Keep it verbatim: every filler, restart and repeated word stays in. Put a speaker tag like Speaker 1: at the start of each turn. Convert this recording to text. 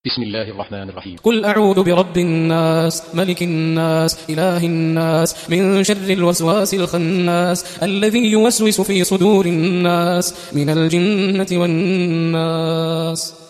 Speaker 1: بسم الله الرحمن الرحيم.
Speaker 2: قل أعوذ برب الناس ملك الناس إله الناس من شر الوسواس الخناس الذي يوسوس في صدور الناس من الجنة والناس.